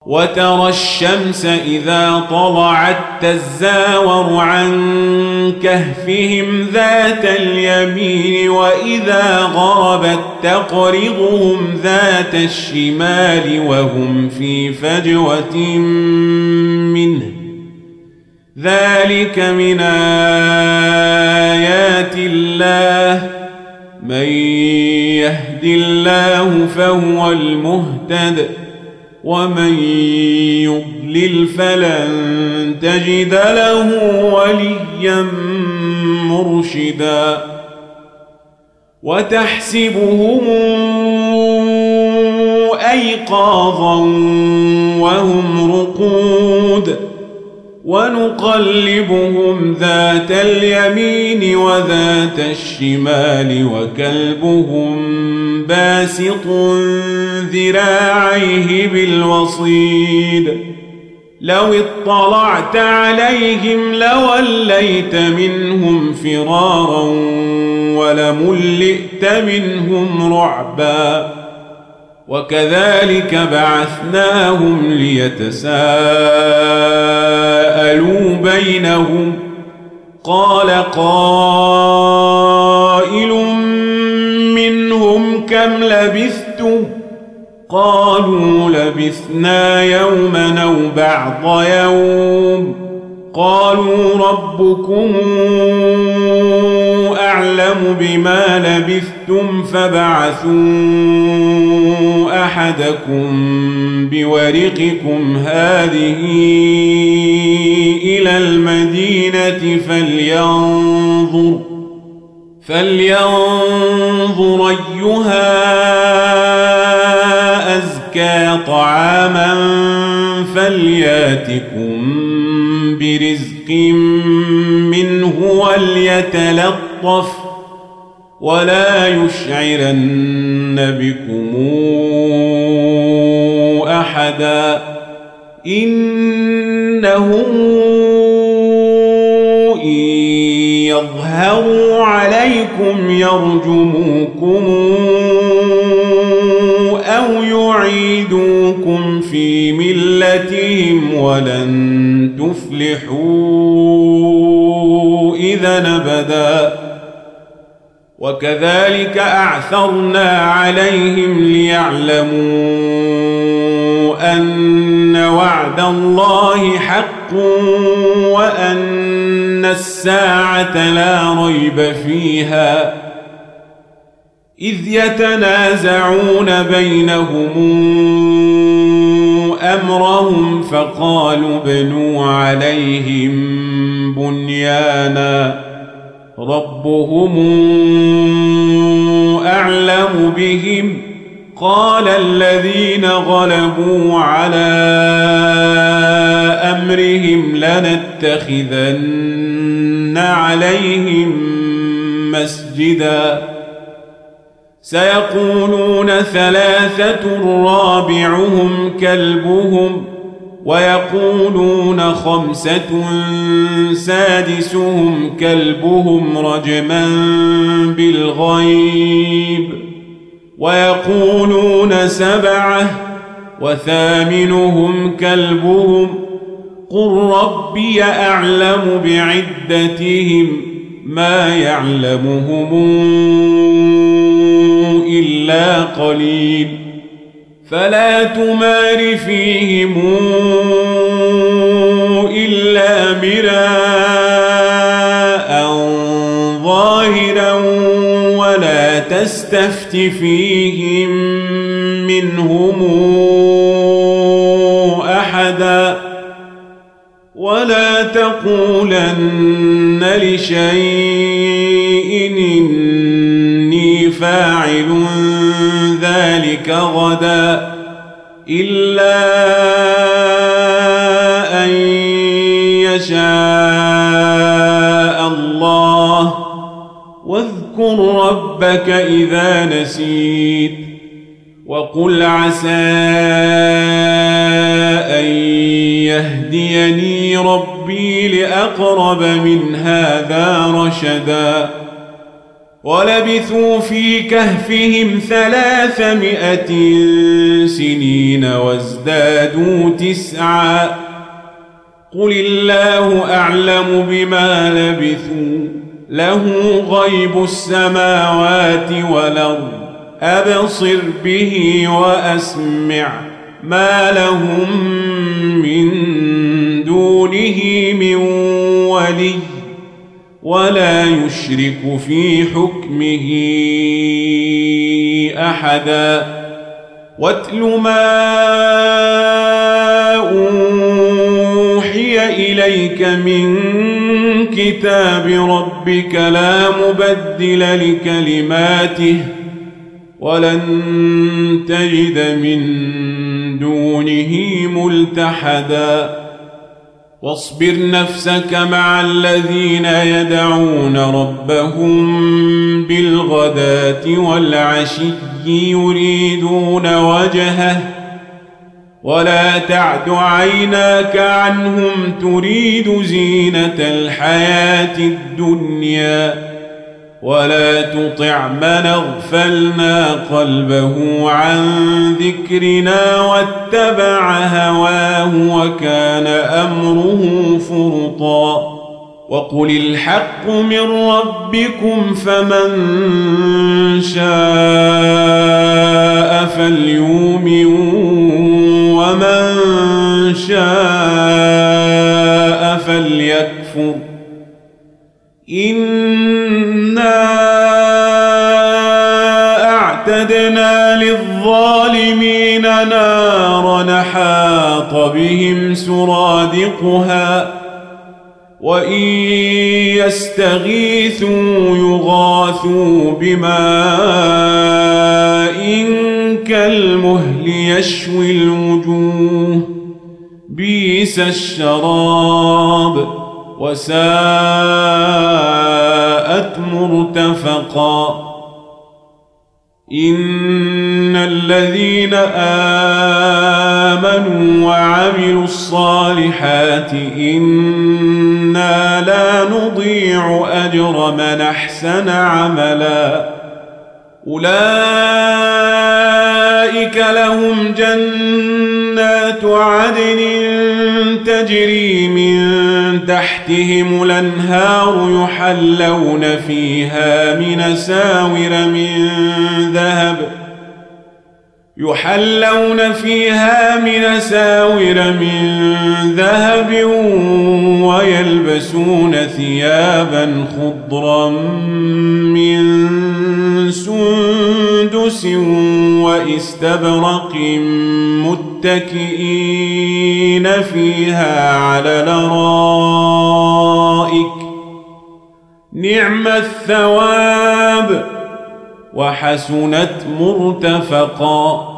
وترى الشمس إذا طلعت تزاور عن كهفهم ذات اليمين وإذا غربت تقرضهم ذات الشمال وهم في فجوة منه ذلك من آيات الله من يهد الله فهو المهتد ومن يضلل فلن تجد له وليا مرشدا وتحسبهم أيقاظا وهم رقود ونقلبهم ذات اليمين وذات الشمال وكلبهم باسط ذراعيه بالوصيد لو اطلعت عليهم لوليت منهم فرارا ولملئت منهم رعبا وكذلك بعثناهم ليتساءلوا بينهم قال قائل منهم كم لبثتم قالوا لبثنا يوما أو بعض يوم قالوا ربكم أعلم بما لبثتم فبعثوا أحدكم بورقكم هذه إلى المدينة فلينظر أيها أزكى طعاما فلياتكم برزق منه وليتلطف ولا يشعرن بكم أحدا إنهم إن يظهروا عليكم يرجموكم أو يعيدوكم في ملتهم ولن تفلحوا إذا أبدا وكذلك أعثرنا عليهم ليعلموا أن وعد الله حق وأن الساعة لا ريب فيها إذ يتنازعون بينهم أمرهم فقالوا ابنوا عليهم بنيانا ربهم أعلم بهم قال الذين غلبوا على أمرهم لنتخذن عليهم مسجدا سيقولون ثلاثة رابعهم كلبهم ويقولون خمسة سادسهم كلبهم رجما بالغيب ويقولون سبعة وثامنهم كلبهم قل ربي أعلم بعدتهم ما يعلمهم إلا قليل فلا تمار فيهم إلا مراء ظاهرا ولا تستفت فيهم منهم أحدا ولا تقولن لشيء إني فاعل ذلك غدا إلا أن يشاء الله واذكر ربك إذا نسيت وقل عسى أن يهديني ربي لأقرب من هذا رشدا ولبثوا في كهفهم 300 سنين وازدادوا 9 قل الله أعلم بما لبثوا له غيب السماوات والأرض أبصر به وأسمع ما لهم من دونه من ولي ولا يشرك في حكمه أحدا واتل ما أوحي إليك من كتاب ربك لا مبدل لكلماته ولن تجد من دونه ملتحدا واصبر نفسك مع الذين يدعون ربهم بالغداة والعشي يريدون وجهه ولا تعد عيناك عنهم تريد زينة الحياة الدنيا ولا تطع من اغفلنا قلبه عن ذكرنا واتبع هواه وكان أمره فرطا وقل الحق من ربكم فمن شاء فليؤمن ومن شاء فليكفر إنا أعتدنا للظالمين نارا حاط بهم سرادقها وإن يستغيثوا يغاثوا بماء كالمهل يشوي الوجوه بئس الشراب وساءت مرتفقا إن الذين آمنوا وعملوا الصالحات إنا لا نضيع أجر من أحسن عملا أولئك لهم جنات عدن تجري من تحتهم الأنهار يحلون فيها من ساور من ذهب ويلبسون ثيابا خضرا من سندس واستبرق متكئين فيها على الأرائك نعم الثواب وحسنت مرتفقا